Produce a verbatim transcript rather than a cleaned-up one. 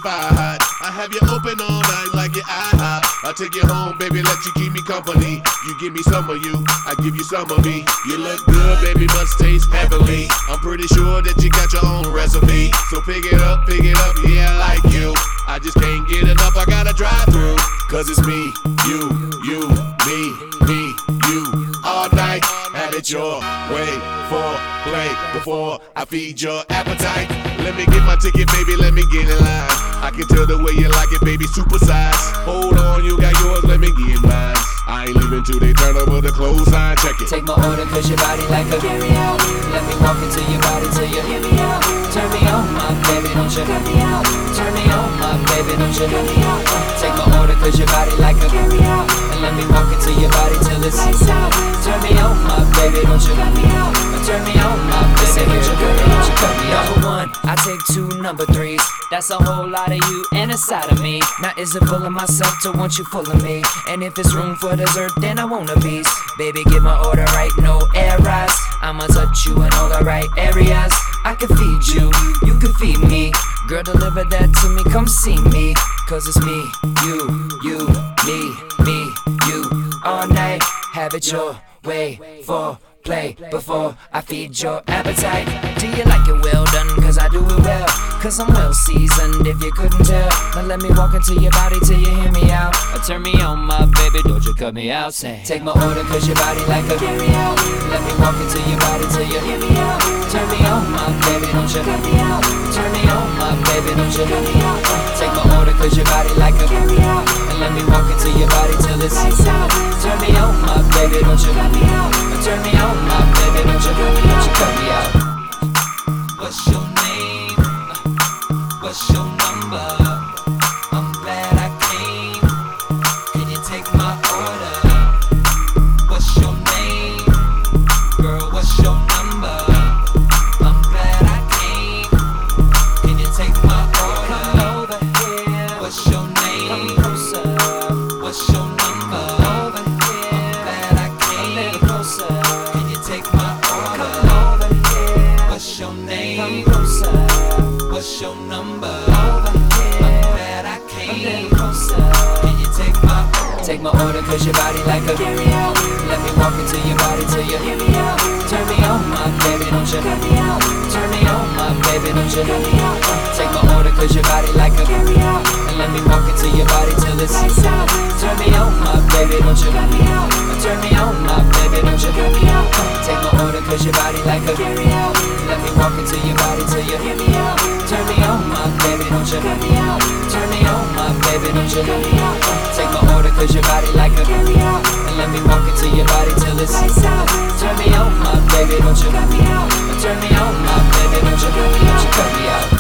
fire hot. I have you open all night like your IHOP. I'll take you home, baby, let you keep me company. You give me some of you, I give you some of me. You look good, baby, must taste heavenly. I'm pretty sure that you got your own recipe. So pick it up, pick it up, yeah, I like you. I just can't get enough, I gotta drive through. Cause it's me, you, you, me, me, you. All night, have it your way. For play before I feed your appetite. Let me get my ticket, baby, let me get in line. I can tell the way you like it, baby, supersize. Hold on, you got yours, let me get mine. I ain't leaving till they turn over the clothesline, check it. Take my order cause your body like a carry out. Let me walk into your body till you hear me out. Turn me on, my baby, don't you cut me out. Turn me on, my baby, don't you cut me out. Take my order cause your body like a carry out. And let me walk into your body till it's lights out. Turn me on, my baby, don't you cut me out. Turn me on, my baby, don't you cut me out. You cut me out. Number one, I take two number threes. That's a whole lot of you and a side of me. Now is it full of myself to want you full of me? And if it's room for dessert, then I want a piece. Baby, get my order right, no errors. I'ma touch you in all the right areas. I can feed you, you can feed me. Girl, deliver that to me, come see me. Cause it's me, you, you, me, me, you. All night, have it your way. For play before I feed your appetite. Do you like it well done? Cause I do it well. Cause I'm well seasoned if you couldn't tell. Now let me walk into your body till you hear me out. Or turn me on, my baby, don't you cut me out. Say, take my order cause your body like a carry out. Let me walk into your body till you hear me out. Turn me on, my baby, don't you cut me out. Turn me on, my baby, don't you cut me out. Take my order cause your body like a carry out. And let me walk into your body till it's lights out. Turn me on, my baby, don't you cut me out. Turn me on, my baby, don't you cut me out. You cut me out. What's your name? What's your number? I'm glad I came. Can you take my order? What's your name? Girl, what's your number? I'm glad I came. Can you take my order? Come over here. What's your name? Come closer. What's your number? Over here. I'm glad I came. A little closer. Can you take my order? Come over here. What's your name? Come closer. What's your number? Over here. I'm glad I came. A little closer. Can you take my order? Take my order cause your body like a carry out. Let me walk into your body till you hear me out. Turn me on, my baby, don't you cut me out. Turn me on, my baby, don't you cut me out. Take my order cause your body like a carry out. And let me walk into your body till it's lights out. Turn me on, my baby, don't you cut me out. Turn me on, my baby, don't you cut me out. Take my order cause your body like a carry out. Let me walk into your body till you hear me out. Turn me on, my baby, don't you cut me out. Turn me on, my baby, don't you cut me out. Take my order cause your body like a carry out. And let me walk into your body till it's lights out. Turn me on, my baby, don't you cut me out. Turn me on, my baby, don't you cut me out. You cut me out.